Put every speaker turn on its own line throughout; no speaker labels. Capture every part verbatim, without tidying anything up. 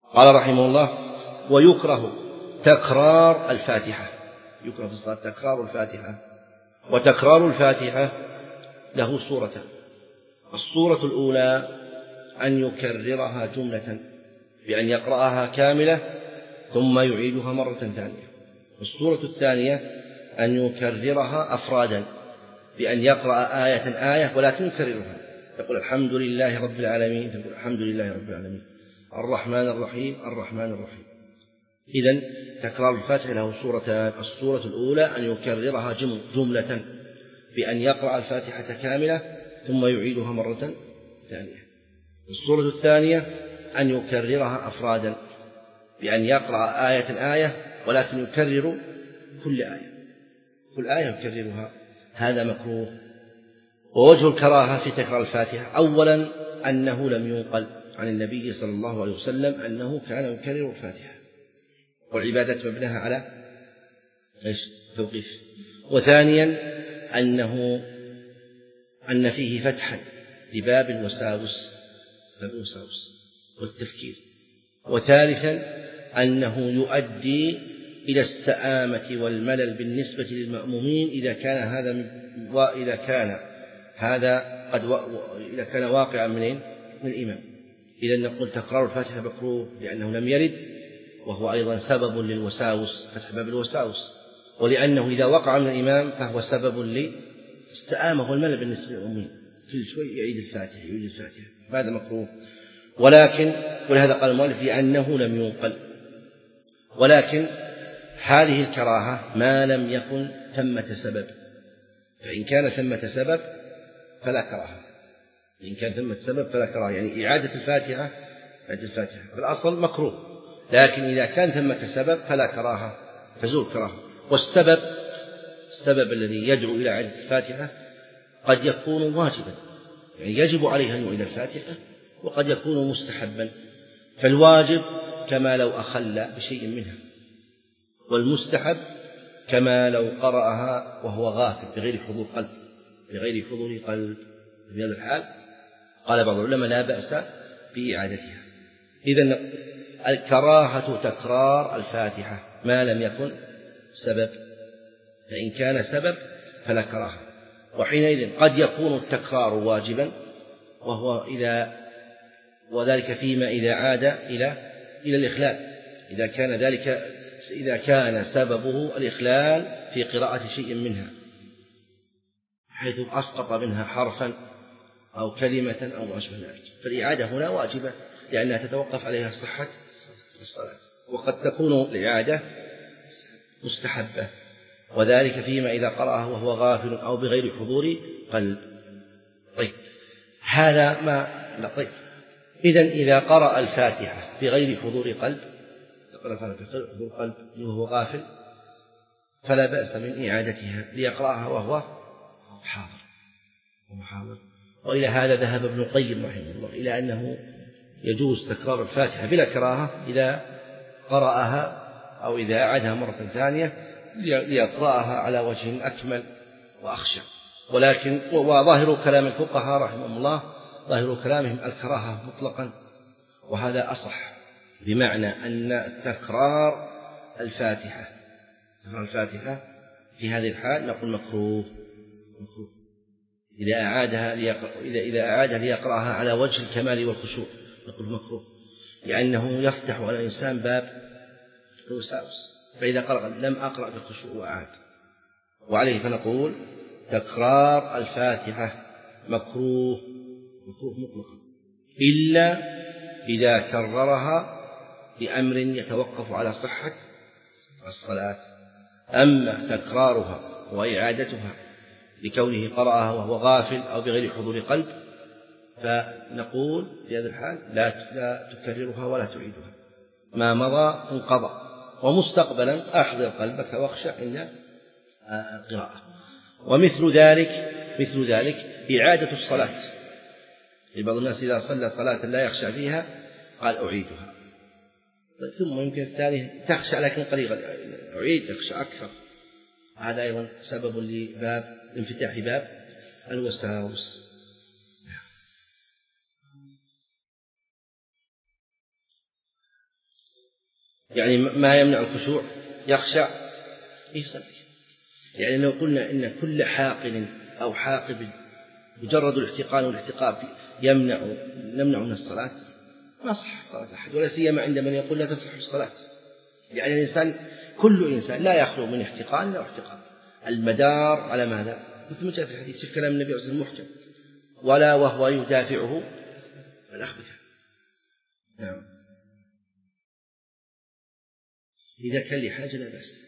قال رحمه الله: ويكره تكرار الفاتحة. يكره في الصلاة تكرار الفاتحة. وتكرار الفاتحة له صورتان: الصورة الأولى أن يكررها جملة بأن يقرأها كاملة ثم يعيدها مرة ثانية. والصورة الثانية أن يكررها أفرادا بأن يقرأ آية آية ولكن يكررها، يقول الحمد لله رب العالمين، يقول الحمد لله رب العالمين، الرحمن الرحيم الرحمن الرحيم. إذن تكرار الفاتحة له صورتان: الصورة الأولى أن يكررها جملة بأن يقرأ الفاتحة كاملة ثم يعيدها مرة ثانية. الصورة الثانية أن يكررها أفرادا بأن يقرأ آية آية ولكن يكرر كل آية كل آية يكررها. هذا مكروه. ووجه الكراهة في تكرار الفاتحة: أولا أنه لم ينقل عن النبي صلى الله عليه وسلم أنه كان يكرر الفاتحة، والعبادة مبناها على إيش؟ توقيف. وثانيا أنه أن فيه فتحا لباب الوساوس باب الوساوس والتفكير. وثالثا أنه يؤدي إلى السآمة والملل بالنسبة للمأمومين إذا كان هذا وإذا كان هذا قد و... إذا كان واقعا منين؟ من الإمام. إذا نقول تكرار الفاتحة مكروه لأنه لم يرد، وهو أيضا سبب للوساوس، فتح باب الوساوس، ولأنه إذا وقع من الإمام فهو سبب للسآمة والملل بالنسبة للمأمومين، كل شوي يعيد الفاتحة يعيد الفاتحة، هذا مكروه. ولكن ولهذا قال المؤلف لأنه لم ينقل. ولكن هذه الكراهة ما لم يكن ثمة سبب، فإن كان ثمة سبب فلا كراهة. إن كان ثمة سبب فلا كراهة، يعني إعادة الفاتحة إعادة الفاتحة في الأصل مكروه، لكن إذا كان ثمة سبب فلا كراهة، تزول كراهة. والسبب السبب الذي يدعو إلى إعادة الفاتحة قد يكون واجبا، يعني يجب عليه أن يعيد الفاتحة، وقد يكون مستحبا. فالواجب كما لو أخل بشيء منها، والمستحب كما لو قرأها وهو غافل بغير حضور قلب بغير حضور قلب. في هذا الحال قال بعض العلماء لا بأس بإعادتها. إذن الكراهة تكرار الفاتحة ما لم يكن سبب، فإن كان سبب فلا كراهة. وحينئذ قد يكون التكرار واجبا، وهو إذا وذلك فيما إذا عاد إلى إلى الإخلال، إذا كان ذلك إذا كان سببه الإخلال في قراءة شيء منها، حيث أسقط منها حرفا أو كلمة أو ما أشبه ذلك، فالإعادة هنا واجبة لأنها تتوقف عليها صحة الصلاة. وقد تكون الإعادة مستحبة، وذلك فيما إذا قرأه وهو غافل أو بغير حضور قلب. طيب هذا ما لا طيب إذن إذا قرأ الفاتحة بغير حضور قلب قرأ بغير حضور قلب وهو غافل فلا بأس من إعادتها ليقرأها وهو حاضر وهو حاضر. وإلى هذا ذهب ابن القيم رحمه الله إلى أنه يجوز تكرار الفاتحة بلا كراهة إذا قرأها أو إذا أعادها مرة ثانية ليقرأها على وجه أكمل وأخشع. ولكن وظاهر كلام الفقهاء رحمهم الله ظاهر كلامهم الكراهة مطلقا، وهذا أصح، بمعنى أن تكرار الفاتحة تكرار الفاتحة في هذه الحال نقول مكروه مكروه إذا أعادها ليقرأ إذا إذا أعادها ليقرأها على وجه الكمال والخشوع نقول مكروه، لأنه يفتح على الإنسان باب الوساوس، فإذا قرأ لم أقرأ بالخشوع وأعاد. وعليه فنقول تكرار الفاتحة مكروه مكروه مطلقا، إلا إذا كررها بأمر يتوقف على صحة الصلاة. أما تكرارها وإعادتها لكونه قرأها وهو غافل أو بغير حضور قلب فنقول في هذا الحال لا لا تكررها ولا تعيدها، ما مضى انقضى، ومستقبلا أحضر قلبك واخشع عند القراءة. ومثل ذلك مثل ذلك إعادة الصلاة، بعض الناس إذا صلى صلاة لا يخشع فيها قال أعيدها، ثم يمكن الثاني تخشع لكن قليلا أعيد تخشع أكثر، هذا أيضا سبب لباب انفتاح باب الوساوس. يعني ما يمنع الخشوع يخشع يصلي. يعني لو قلنا إن كل حاقن أو حاقب مجرد الاحتقان والاحتقاب يمنع نمنع من الصلاة ما صح صلاة أحد، ولا سيما عند من يقول لا تصح الصلاة. يعني الإنسان كل إنسان لا يخلو من احتقان أو احتقان. المدار على ماذا؟ مثل ما جاء في الحديث في كلام النبي صلى الله عليه وسلم محكم ولا وهو يدافعه الأخذ بها. نعم. إذا كان لحاجة لا بأس،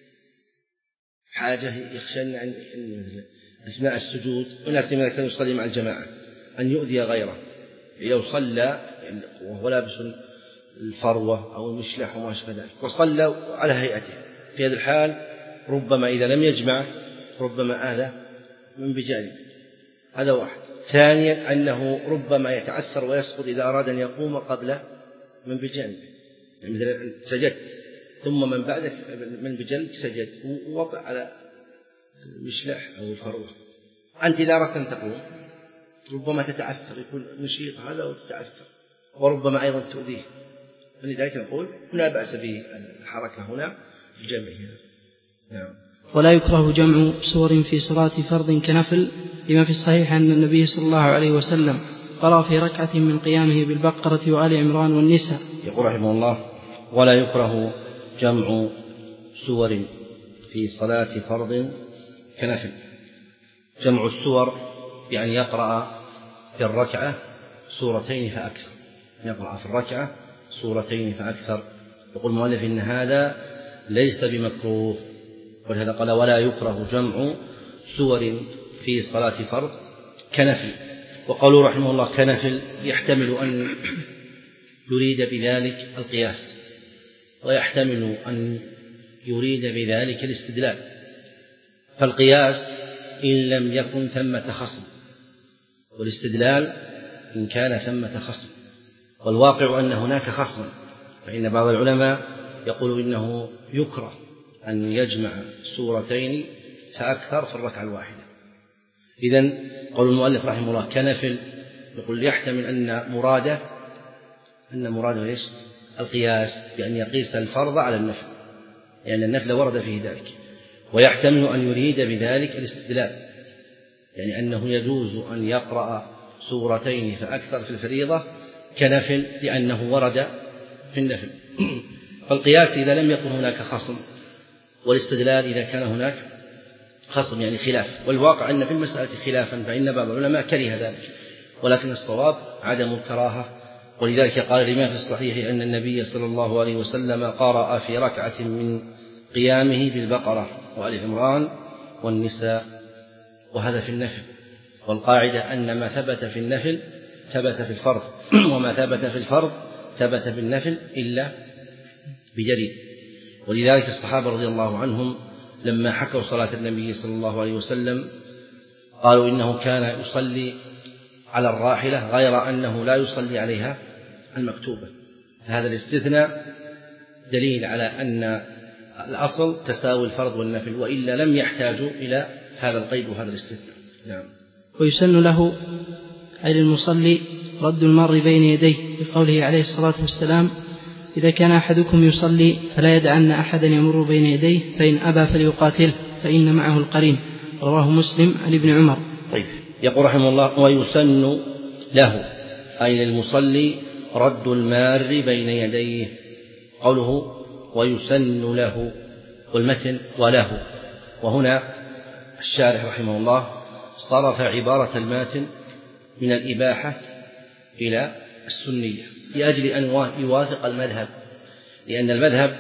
حاجة يخشن عن أثناء السجود، هناك من كان يصلي مع الجماعة أن يؤذي غيره، لو صلى وهو لابس الفروة أو المشلح وما أشبه ذلك وصلى على هيئته، في هذا الحال ربما إذا لم يجمع ربما آذى من بجانبه. هذا واحد. ثانيا أنه ربما يتعثر ويسقط إذا أراد أن يقوم قبل من بجانبه، يعني مثلا سجدت ثم من بعدك من بجانبك سجد ووضع على المشلح أو الفروة، أنت إذا أردت أن تقوم ربما تتعثر، يكون نشيط هذا وتتعثر، وربما أيضا تؤذيه. فلذلك نقول لا بأس بالحركة هنا في الجمع هنا. نعم.
ولا يكره جمع سور في صلاة فرض كنفل، لما في الصحيح أن النبي صلى الله عليه وسلم قرأ في ركعة من قيامه بالبقرة وآل عمران والنساء.
يقول رحمه الله: ولا يكره جمع سور في صلاة فرض كنفل. جمع السور يعني يقرأ في الركعة سورتين فأكثر، يقرأ في الركعة سورتين فأكثر. يقول المؤلف إن هذا ليس بمكروه، ولهذا قال: ولا يكره جمع سور في صلاة فرض كنفل. وقالوا رحمه الله كنفل يحتمل أن يريد بذلك القياس، ويحتمل أن يريد بذلك الاستدلال. فالقياس إن لم يكن ثمة خصم، والاستدلال إن كان ثمة خصم. والواقع أن هناك خصم، فإن بعض العلماء يقول إنه يكره أن يجمع سورتين فأكثر في الركعة الواحدة. إذن قول المؤلف رحمه الله كنفل، يقول يحتمل أن مراده أن مراده إيش؟ القياس، بأن يقيس الفرض على النفل، لأن النفل ورد فيه ذلك. ويحتمل أن يريد بذلك الاستدلال، يعني أنه يجوز أن يقرأ سورتين فأكثر في الفريضة كنفل لأنه ورد في النفل. فالقياس إذا لم يكن هناك خصم، والاستدلال إذا كان هناك خصم يعني خلاف. والواقع أن في المسألة خلافا، فإن بعض العلماء كره ذلك، ولكن الصواب عدم الكراهة. ولذلك قال الإمام في الصحيح أن النبي صلى الله عليه وسلم قرأ في ركعة من قيامه بالبقرة وآل عمران والنساء، وهذا في النفل. والقاعدة أن ما ثبت في النفل ثبت في الفرض، وما ثبت في الفرض ثبت في النفل إلا بدليل. ولذلك الصحابة رضي الله عنهم لما حكوا صلاة النبي صلى الله عليه وسلم قالوا إنه كان يصلي على الراحلة غير أنه لا يصلي عليها المكتوبة. هذا الاستثناء دليل على أن الأصل تساوي الفرض والنفل، وإلا لم يحتاجوا إلى هذا القيد وهذا الاستثناء. نعم.
ويسن له أي المصلي رد المار بين يديه، بقوله عليه الصلاة والسلام: إذا كان أحدكم يصلي فلا يدعن أحدا يمر بين يديه، فإن أبى فليقاتله فإن معه القرين. رواه مسلم عن ابن عمر.
طيب. يقول رحمه الله: ويسن له أي للمصلي رد المار بين يديه. قوله ويسن له، والمتن وله، وهنا الشارح رحمه الله صرف عبارة الماتن من الإباحة إلى السنية لأجل أن يوافق المذهب، لأن المذهب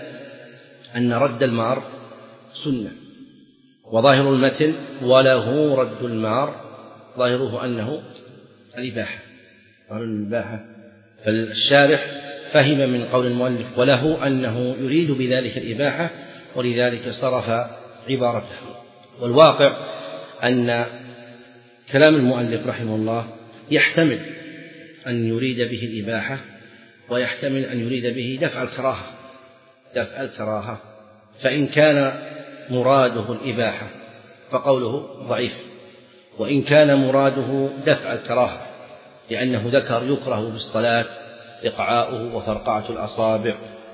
أن رد المار سنة، وظاهر المتن وله رد المار ظاهره أنه الإباحة، ظاهر الإباحة. فالشارح فهم من قول المؤلف وله أنه يريد بذلك الإباحة، ولذلك صرف عبارته. والواقع أن كلام المؤلف رحمه الله يحتمل أن يريد به الإباحة، ويحتمل أن يريد به دفع الكراهة دفع الكراهة فإن كان مراده الإباحة فقوله ضعيف، وإن كان مراده دفع الكراهة لأنه ذكر يكره بالصلاة إقعاؤه وفرقعة الأصابع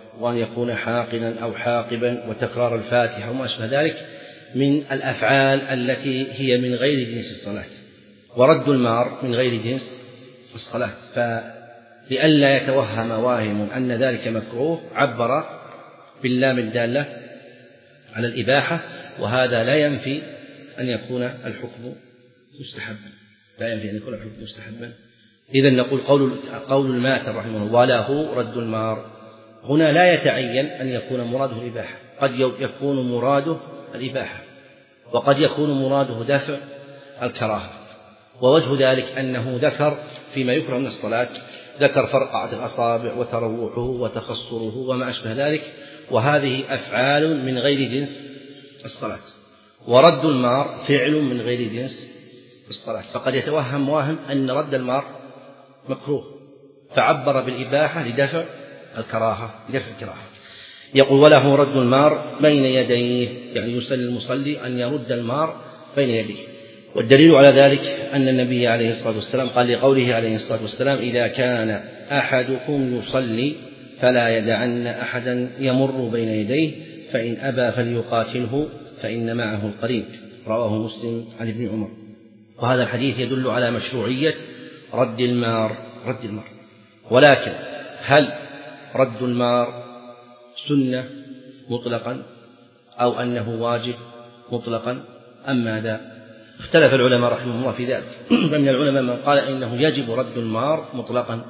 وأن يكون حاقنا أو حاقبا وتكرار الفاتحة وما أشبه ذلك من الأفعال التي هي من غير جنس الصلاة. ورد المار من غير جنس الصلاة، فلئلا يتوهم واهم أن ذلك مكروه عبر باللام الدالة على الإباحة، وهذا لا ينفي أن يكون الحكم مستحبا، لا ينفي أن يكون الحكم مستحبا. إذن نقول قول قول الماتر رحمه الله وله رد المار، هنا لا يتعين أن يكون مراده الإباحة، قد يكون مراده الإباحة وقد يكون مراده دفع الكراهة. ووجه ذلك أنه ذكر فيما يكره من الصلاة، ذكر فرقعة الأصابع وتروحه وتخصره وما أشبه ذلك، وهذه أفعال من غير جنس الصلاة. ورد المار فعل من غير جنس الصلاة، فقد يتوهم واهم أن رد المار مكروه فعبر بالإباحة لدفع الكراهة لدفع الكراهة. يقول وله رد المار بين يديه، يعني يسلي المصلي أن يرد المار بين يديه. والدليل على ذلك أن النبي عليه الصلاة والسلام قال لقوله عليه الصلاة والسلام إذا كان أحدكم يصلي فلا يدعن أحدا يمر بين يديه فإن أبى فليقاتله فإن معه القرين، رواه مسلم عن ابن عمر. وهذا الحديث يدل على مشروعية رد المار رد المار ولكن هل رد المار سنة مطلقا أو أنه واجب مطلقا أم ماذا؟ اختلف العلماء رحمهم الله في ذلك، فمن العلماء من قال إنه يجب رد المار مطلقا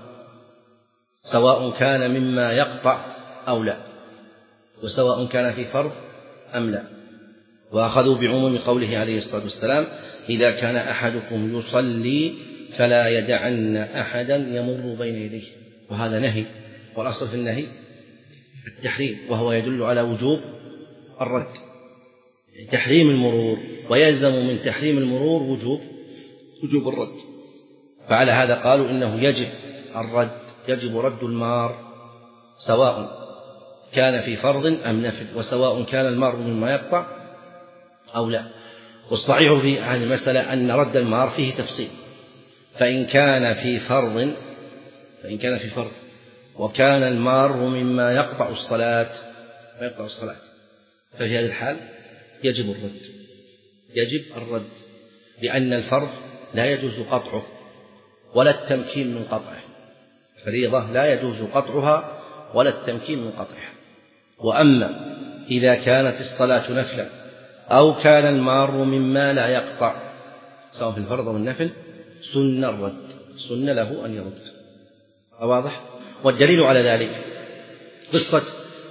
سواء كان مما يقطع أو لا، وسواء كان في فرض أم لا، وأخذوا بعموم قوله عليه الصلاة والسلام إذا كان أحدكم يصلي فلا يدعن أحدا يمر بين يديه، وهذا نهي، والأصل في النهي التحريم، وهو يدل على وجوب الرد، تحريم المرور، ويلزم من تحريم المرور وجوب وجوب الرد. فعلى هذا قالوا إنه يجب الرد، يجب رد المار سواء كان في فرض أم نفل، وسواء كان المار مما يقطع أو لا. والصحيح في هذه المسألة أن رد المار فيه تفصيل، فإن كان في فرض فإن كان في فرض وكان المار مما يقطع الصلاة يقطع الصلاة ففي هذه الحال يجب الرد يجب الرد لأن الفرض لا يجوز قطعه ولا التمكين من قطعه، فريضة لا يجوز قطعها ولا التمكين من قطعها. وأما إذا كانت الصلاة نفلا أو كان المار مما لا يقطع سواء في الفرض والنفل سن الرد، سن له أن يرد. واضح؟ والدليل على ذلك قصة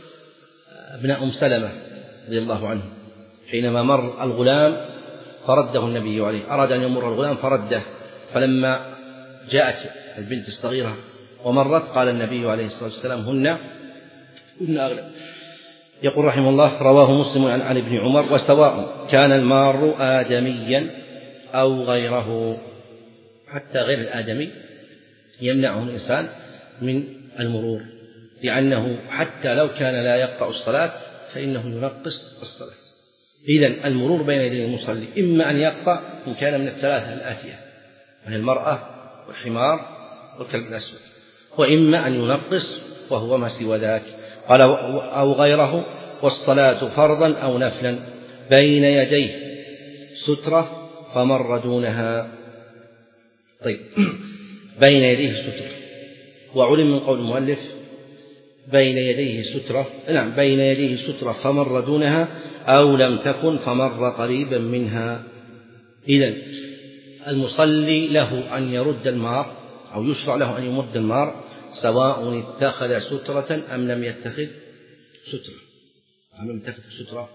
ابن أم سلمة رضي الله عنه حينما مر الغلام فرده النبي عليه، أراد أن يمر الغلام فرده، فلما جاءت البنت الصغيرة ومرت قال النبي عليه الصلاة والسلام هن هن أغلب. يقول رحمه الله رواه مسلم عن ابن عمر وسواء كان المار آدميا أو غيره، حتى غير الآدمي يمنعه الإنسان من المرور، لأنه حتى لو كان لا يقطع الصلاة فإنه ينقص الصلاة. إذن المرور بين يدي المصلي إما أن يقطع إن كان من الثلاثة الآتية وهي المرأة والحمار والكلب الأسود، وإما أن ينقص وهو ما سوى ذاك. قال أو غيره والصلاة فرضا أو نفلا بين يديه سترة فمر دونها. طيب بين يديه سترة، وعلم من قول المؤلف بين يديه سترة، نعم بين يديه سترة فمر دونها أو لم تكن فمر قريبا منها. إذن المصلي له أن يرد المار أو يشرع له أن يمد المار سواء اتخذ سترة أم لم يتخذ سترة أم لم يتخذ سترة،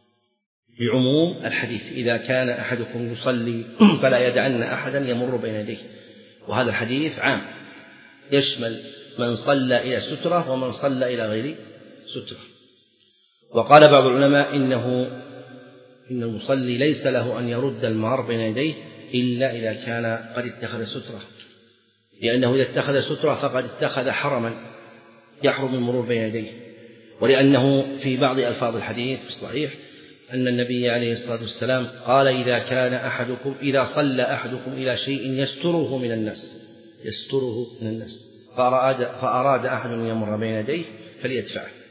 بعموم الحديث إذا كان أحدكم يصلي فلا يدعن أحدا يمر بين يديه، وهذا الحديث عام يشمل من صلى إلى سترة ومن صلى إلى غير سترة. وقال بعض العلماء إنه إن المصلي ليس له أن يرد المار بين يديه إلا إذا كان قد اتخذ سترة، لأنه إذا اتخذ سترة فقد اتخذ حرما يحرم المرور بين يديه، ولأنه في بعض ألفاظ الحديث في الصحيح أن النبي عليه الصلاة والسلام قال إذا كان أحدكم إذا صلى أحدكم إلى شيء يستره من الناس يستره من الناس فأراد, فأراد أحد أن يمر بين يديه فليدفعه،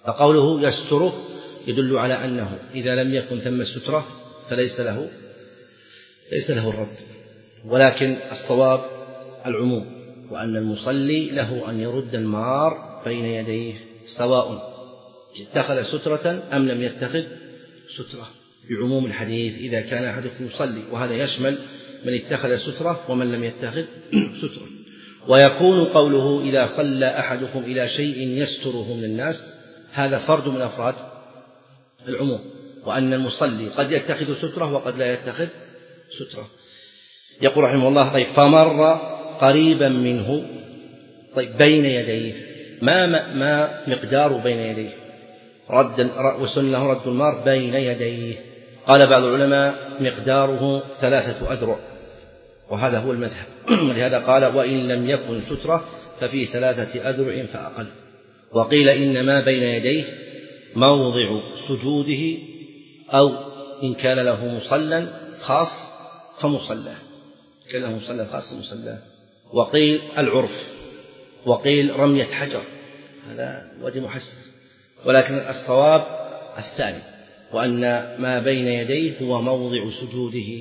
فقوله يستره يدل على أنه إذا لم يكن ثم السترة فليس له ليس له الرد، ولكن الصواب العموم، وأن المصلي له أن يرد المار بين يديه سواء اتخذ سترة أم لم يتخذ سترة، بعموم الحديث إذا كان أحدكم يصلي، وهذا يشمل من اتخذ سترة ومن لم يتخذ سترة. ويكون قوله إذا صلى أحدكم إلى شيء يستره من الناس هذا فرد من أفراد العموم، وأن المصلي قد يتخذ سترة وقد لا يتخذ سترة. يقول رحمه الله طيب فمر قريبا منه، طيب بين يديه ما, ما مقدار بين يديه؟ رد وسنه رد المار بين يديه. قال بعض العلماء مقداره ثلاثة أذرع، وهذا هو المذهب، ولهذا قال وإن لم يكن سترة ففي ثلاثة أذرع فأقل. وقيل إن ما بين يديه موضع سجوده، أو إن كان له مصلى خاص فمصلاه، كان له مصلى خاص فمصلاه. وقيل العرف، وقيل رمية حجر، هذا وجه محسن، ولكن الصواب الثاني، وأن ما بين يديه هو موضع سجوده،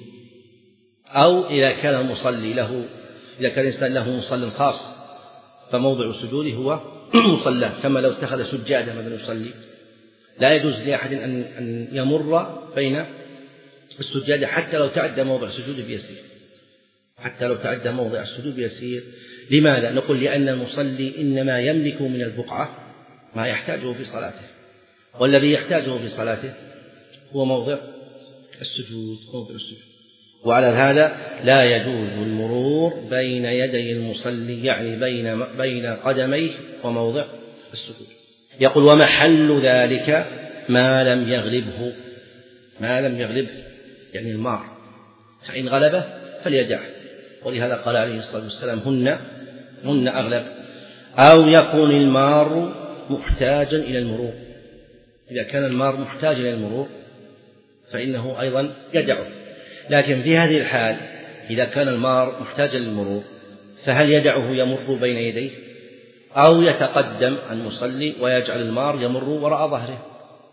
أو إذا كان المصلي له إذا كان الإنسان له مصلى خاص فموضع سجوده هو مصلاه، كما لو اتخذ سجادة مثلا يصلي لا يجوز لأحد أن يمر بين السجادة حتى لو تعدى موضع سجوده بيسير، حتى لو تعدى موضع السجود بيسير. لماذا؟ نقول لأن المصلي إنما يملك من البقعة ما يحتاجه في صلاته، والذي يحتاجه في صلاته هو موضع السجود موضع السجود وعلى هذا لا يجوز المرور بين يدي المصلي، يعني بين بين قدميه وموضع السجود. يقول ومحل ذلك ما لم يغلبه، ما لم يغلبه يعني المار، فإن غلبه فليدعه، ولهذا قال عليه الصلاة والسلام هن هن أغلب. أو يكون المار محتاجا إلى المرور، إذا كان المار محتاجا إلى المرور فإنه أيضا يدعه. لكن في هذه الحال إذا كان المار محتاجا للمرور فهل يدعه يمر بين يديه، أو يتقدم المصلي ويجعل المار يمر وراء ظهره؟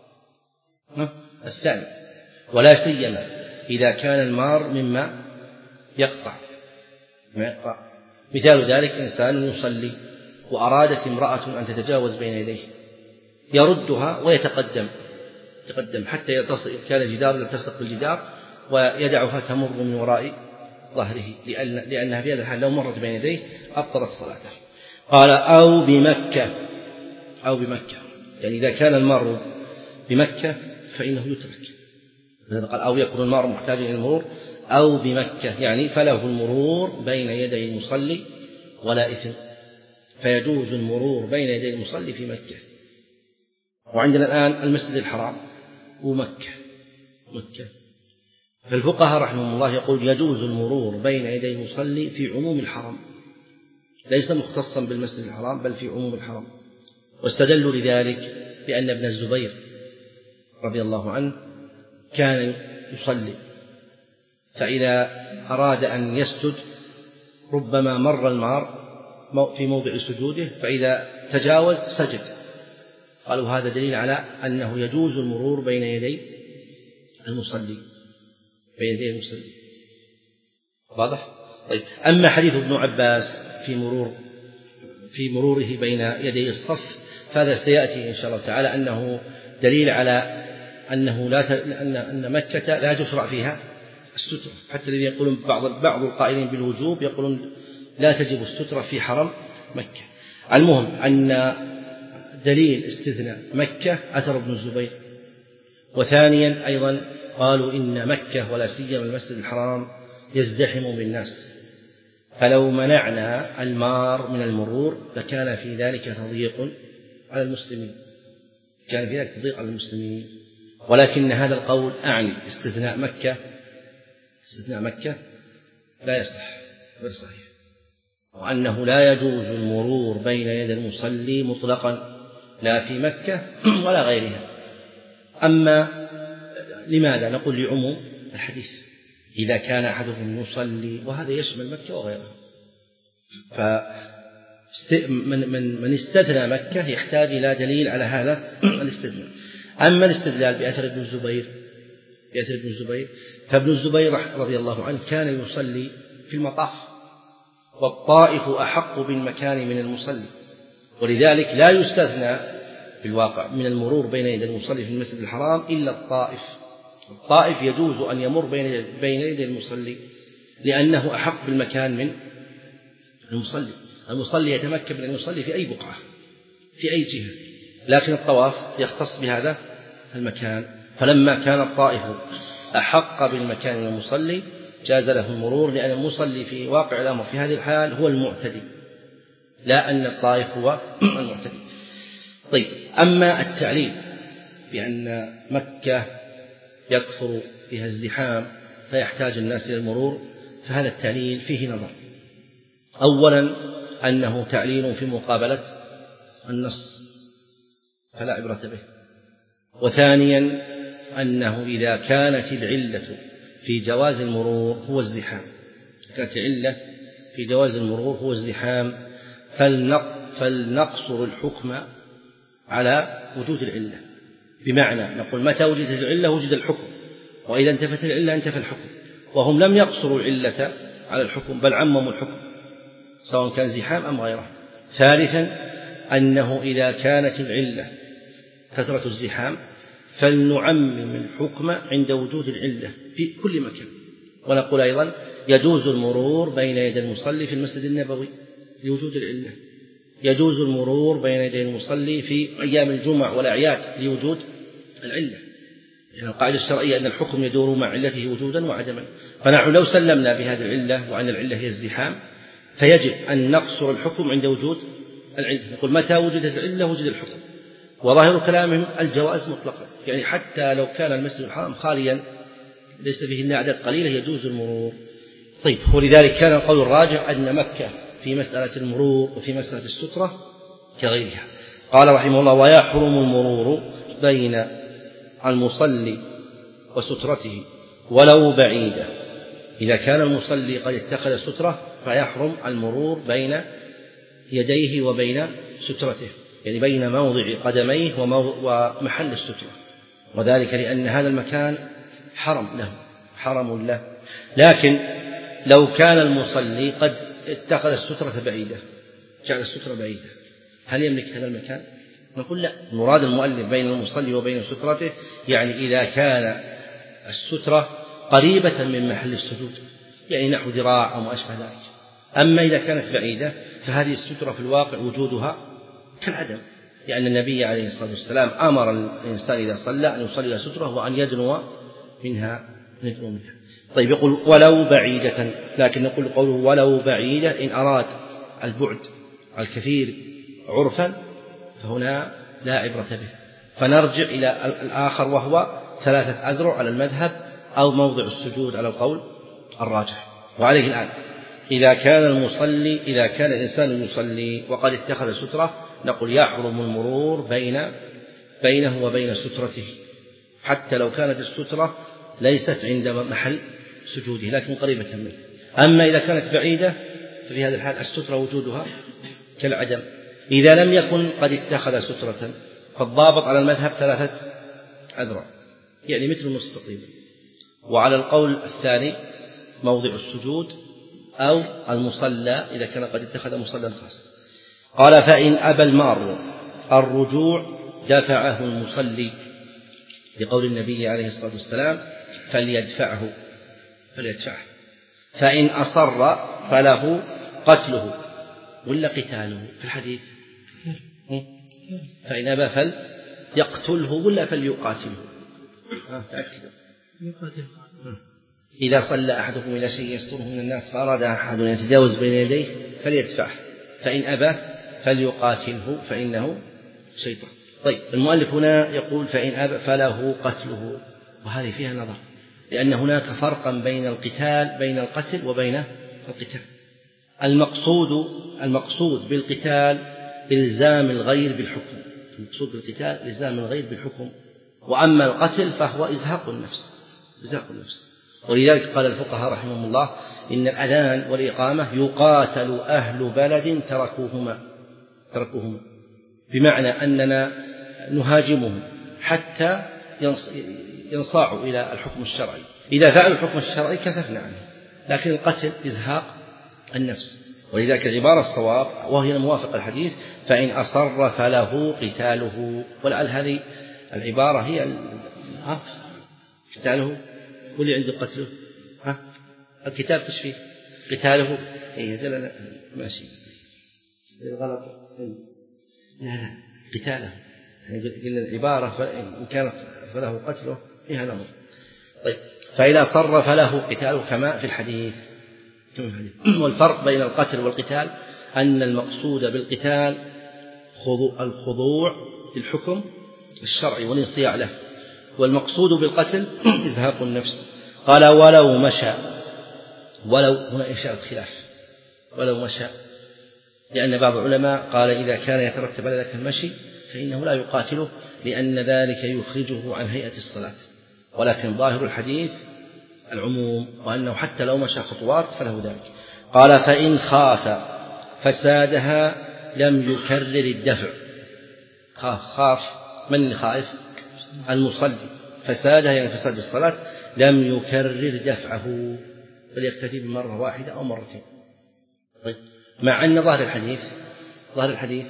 الثاني، ولا سيما إذا كان المار مما يقطع ما يقطع. مثال ذلك إنسان يصلي وأرادت امرأة أن تتجاوز بين يديه، يردها ويتقدم يتقدم حتى يتصل كان الجدار يلتصق بالجدار ويدعها تمر من وراء ظهره، لأن لأنها في هذا الحال لو مرت بين يديه أبطلت صلاته. قال أو بمكة أو بمكة يعني إذا كان المار بمكة فإنه يترك، قال أو يكون المار محتاجا إلى المرور، أو بمكة يعني فله المرور بين يدي المصلي ولا إثم، فيجوز المرور بين يدي المصلي في مكة. وعندنا الآن المسجد الحرام ومكة مكة فالفقهاء رحمهم الله يقول يجوز المرور بين يدي المصلي في عموم الحرم، ليس مختصا بالمسجد الحرام بل في عموم الحرم. واستدلوا لذلك بأن ابن الزبير رضي الله عنه كان يصلي، فإذا أراد أن يسجد ربما مر المار في موضع سجوده، فإذا تجاوز سجد. قالوا هذا دليل على أنه يجوز المرور بين يدي المصلي بين يدي المصلي. واضح؟ طيب. أما حديث ابن عباس في مرور في مروره بين يدي الصف فهذا سيأتي إن شاء الله تعالى أنه دليل على أنه لا ت... أن أن مكة لا تشرع فيها السترة، حتى الذين يقولون بعض بعض القائلين بالوجوب يقولون لا تجب السترة في حرم مكة. المهم أن دليل استثناء مكة أثر ابن الزبير. وثانيا أيضا قالوا إن مكة ولا سيما المسجد الحرام يزدحم بالناس، فلو منعنا المار من المرور لكان في ذلك تضييق على المسلمين كان في ذلك تضييق على المسلمين. ولكن هذا القول أعني استثناء مكة استثناء مكة لا يصح غير صحيح، وأنه لا يجوز المرور بين يدي المصلي مطلقا لا في مكة ولا غيرها. أما لماذا؟ نقول لعموم الحديث، إذا كان أحدهم يصلي، وهذا يشمل مكة وغيرها. من, من, من استثنى مكة يحتاج إلى دليل على هذا الاستثناء. أما الاستدلال بأثر ابن الزبير بأثر ابن الزبير فابن الزبير رضي الله عنه كان يصلي في المطاف، والطائف أحق بالمكان من المصلي، ولذلك لا يستثنى في الواقع من المرور بين يدي المصلي في المسجد الحرام إلا الطائف. الطائف يجوز أن يمر بين بين يدي المصلي لأنه أحق بالمكان من المصلي. المصلي يتمكن من أن يصلي في أي بقعة في أي جهة، لكن الطواف يختص بهذا المكان. فلما كان الطائف أحق بالمكان من المصلي جاز له المرور، لأن المصلي في واقع الأمر في هذه الحال هو المعتدي، لا أن الطائف هو المعتدي. طيب، أما التعليل بأن مكة يكثر فيها الزحام فيحتاج الناس إلى المرور، فهذا التعليل فيه نظر. أولا أنه تعليل في مقابلة النص فلا عبرة به، وثانيا أنه إذا كانت العلة في جواز المرور هو الزحام كانت العلة في جواز المرور هو الزحام فلنقصر الحكم على وجود العلة، بمعنى نقول متى وجدت العلة وجد الحكم، وإذا انتفت العلة انتفى الحكم. وهم لم يقصروا العلة على الحكم بل عمموا الحكم سواء كان زحام أم غيره. ثالثا أنه إذا كانت العلة كثرة الزحام فلنعمم الحكم عند وجود العلة في كل مكان. ونقول أيضا يجوز المرور بين يدي المصلي في المسجد النبوي لوجود العلة، يجوز المرور بين يدي المصلي في أيام الجمع والأعياد لوجود العلة، يعني القاعدة الشرعية أن الحكم يدور مع علته وجودا وعدما. فنحن لو سلمنا بهذه العلة وأن العلة هي الزحام فيجب أن نقصر الحكم عند وجود العلة، نقول متى وجدت العلة وجد الحكم. وظاهر كلامهم الجواز مطلقا، يعني حتى لو كان المسجد الحرام خاليا ليس فيه إلا أعداد قليلة يجوز المرور. طيب، ولذلك كان القول الراجح أن مكة في مسألة المرور وفي مسألة السترة كغيرها. قال رحمه الله: ويحرم المرور بين المصلي وسترته ولو بعيدة. إذا كان المصلي قد اتخذ سترة فيحرم المرور بين يديه وبين سترته، يعني بين موضع قدميه ومحل السترة، وذلك لأن هذا المكان حرم له حرم له. لكن لو كان المصلي قد اتخذ السترة بعيدة جعل السترة بعيدة هل يملك هذا المكان؟ نقول لا، مراد المؤلف بين المصلي وبين سترته يعني إذا كان السترة قريبة من محل السجود، يعني نحو ذراع أو ما أشبه ذلك. أما إذا كانت بعيدة فهذه السترة في الواقع وجودها كالعدم، لأن النبي عليه الصلاة والسلام أمر الإنسان إذا صلى أن يصلي إلى سترة وأن يدنو منها يدنو منها. طيب، يقول ولو بعيدة، لكن نقول قوله ولو بعيدة إن أراد البعد الكثير عرفا فهنا لا عبرة به، فنرجع إلى الآخر وهو ثلاثة أذرع على المذهب أو موضع السجود على القول الراجح. وعليه الآن إذا كان المصلي إذا كان الإنسان يصلي وقد اتخذ سترة نقول يحرم المرور بين بينه وبين سترته، حتى لو كانت السترة ليست عند محل سجوده لكن قريبة منه. أما إذا كانت بعيدة ففي هذا الحال السترة وجودها كالعدم. إذا لم يكن قد اتخذ سترة فالضابط على المذهب ثلاثة أذرع، يعني مثل المستقيم. وعلى القول الثاني موضع السجود أو المصلى إذا كان قد اتخذ مصلى خاص. قال: فإن أبى المار الرجوع دفعه المصلي، لقول النبي عليه الصلاة والسلام: فليدفعه فليدفعه فإن أصر فله قتله ولا قتاله في الحديث، فإن أبى فليقتله ولا فليقاتله. إذا صلى أحدكم إلى شيء يستره من الناس فأراد أحد أن يتجاوز بين يديه فليدفعه، فإن أبى فليقاتله فإنه شيطان. طيب، المؤلف هنا يقول فإن أبى فله قتله، وهذه فيها نظر، لأن هناك فرقا بين القتال بين القتل وبين القتال. المقصود المقصود بالقتال إلزام الغير بالحكم، المقصود بالقتال إلزام الغير بالحكم، وأما القتل فهو إزهاق النفس إزهاق النفس. ولذلك قال الفقهاء رحمهم الله إن الأذان والإقامة يقاتل أهل بلد تركوهما تركوهما بمعنى أننا نهاجمهم حتى ينصاعوا إلى الحكم الشرعي. إذا فعلوا الحكم الشرعي كففنا عنه، لكن القتل إزهاق النفس. ولذلك العبارة الصواب وهي الموافقة الحديث فإن أصر فله قتاله. ولعل هذه العبارة هي ها قتاله واللي عنده قتله ها الكتاب تشفيه قتاله إيه ماشي غلط لا لا قتاله يعني قلنا العبارة فإن كانت فله قتله فيها الأمر. طيب فإذا صر فله قتاله كما في الحديث. والفرق بين القتل والقتال أن المقصود بالقتال الخضوع للحكم الشرعي والانصياع له، والمقصود بالقتل إزهاق النفس. قال ولو مشى، ولو هنا إشارة خلاف، ولو مشى، لأن بعض العلماء قال إذا كان يترتب على ذلك المشي فإنه لا يقاتله لأن ذلك يخرجه عن هيئة الصلاة، ولكن ظاهر الحديث العموم وأنه حتى لو مشى خطوات فله ذلك. قال فإن خاف فسادها لم يكرر الدفع. خاف خاف من خائف المصلي، فسادها يعني فساد الصلاة لم يكرر دفعه بل يكتفي بمرة واحدة أو مرتين. طيب مع أن ظاهر الحديث ظاهر الحديث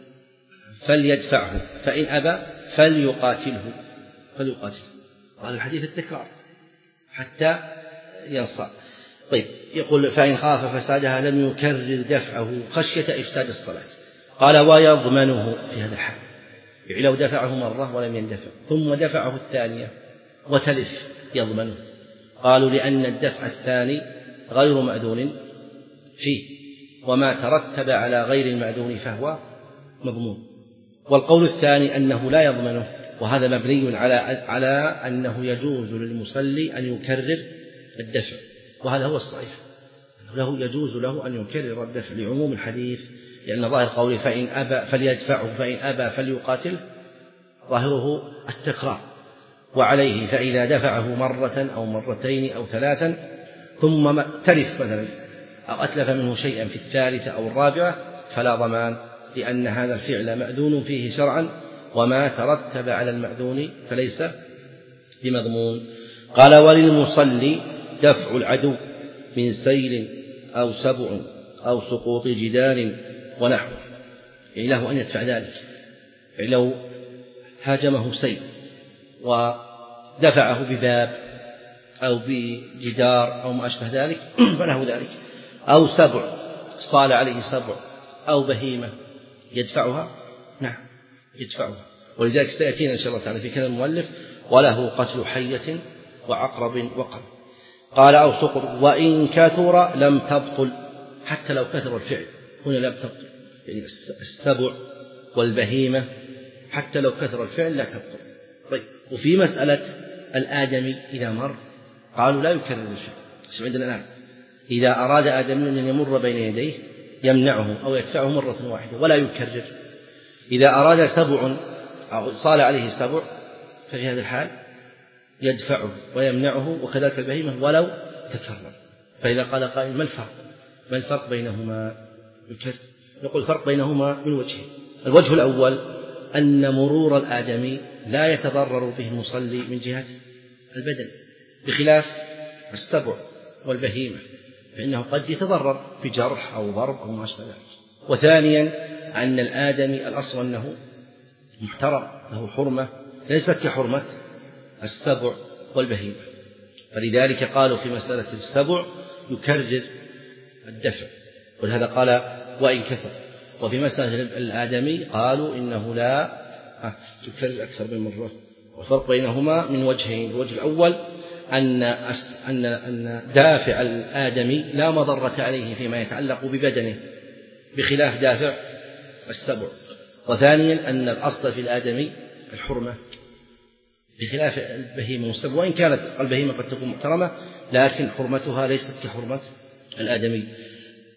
فليدفعه فإن أبى فليقاتله فليقاتله ظاهر الحديث التكرار حتى ينصاع. طيب يقول فإن خاف فسادها لم يكرر دفعه خشية إفساد الصلاة. قال ويضمنه في هذا الحال، يعني لو دفعه مرة ولم يندفع ثم دفعه الثانية وتلف يضمنه. قالوا لأن الدفع الثاني غير مأذون فيه، وما ترتب على غير المأذون فهو مضمون. والقول الثاني أنه لا يضمنه، وهذا مبني على على أنه يجوز للمصلي أن يكرر الدفع، وهذا هو الصحيح، له يجوز له أن يكرر الدفع لعموم الحديث، لأن ظاهر قوله فإن أبى فليدفعه فإن أبى فليقاتله ظاهره التكرار. وعليه فإذا دفعه مرة أو مرتين أو ثلاثا ثم تلف مثلا أو أتلف منه شيئا في الثالثة أو الرابعة فلا ضمان، لأن هذا الفعل مأذون فيه شرعا، وما ترتب على المأذون فليس بمضمون. قال وللمصلي دفع العدو من سيل أو سبع أو سقوط جدار ونحوه، يعني له أن يدفع ذلك. يعني لو هاجمه سيل ودفعه بباب أو بجدار أو ما أشبه ذلك فله ذلك، أو سبع صال عليه سبع أو بهيمة يدفعها، نعم يدفعها. ولذلك سيأتينا إن شاء الله تعالى في كلام المؤلف وله قتل حية وعقرب وقرب. قال أو سقط وإن كثر لم تبطل، حتى لو كثر الفعل هنا لم تبطل، يعني السبع والبهيمة حتى لو كثر الفعل لا تبطل. طيب وفي مسألة الآدمي إذا مر قالوا لا يكرر الفعل. شو عندنا الآن إذا أراد آدمي أن يمر بين يديه يمنعه أو يدفعه مرة واحدة ولا يكرر. إذا أراد سبع أو صال عليه سبع ففي هذا الحال يدفعه ويمنعه، وكذلك البهيمة ولو تكرر. فإذا قال قائل ما الفرق ما الفرق بينهما؟ يقول الفرق بينهما من وجهين. الوجه الأول أن مرور الآدمي لا يتضرر به المصلي من جهة البدن، بخلاف السبع والبهيمة فإنه قد يتضرر بجرح أو ضرب أو ما أشبه ذلك. وثانيا أن الآدمي الأصل أنه محترم له حرمة ليست كحرمة السبع والبهيمة، فلذلك قالوا في مسألة السبع يكرر الدفع، ولهذا قال وإن كثر. وفي مسألة الآدمي قالوا إنه لا يكرر أكثر من مرة. والفرق بينهما من وجهين. الوجه الأول أن أن أن دافع الآدمي لا مضرة عليه فيما يتعلق ببدنه بخلاف دافع السبع. وثانيا أن الأصل في الآدمي الحرمة بخلاف البهيمة والسبع، وإن كانت البهيمة قد تكون محترمة لكن حرمتها ليست كحرمة الآدمي.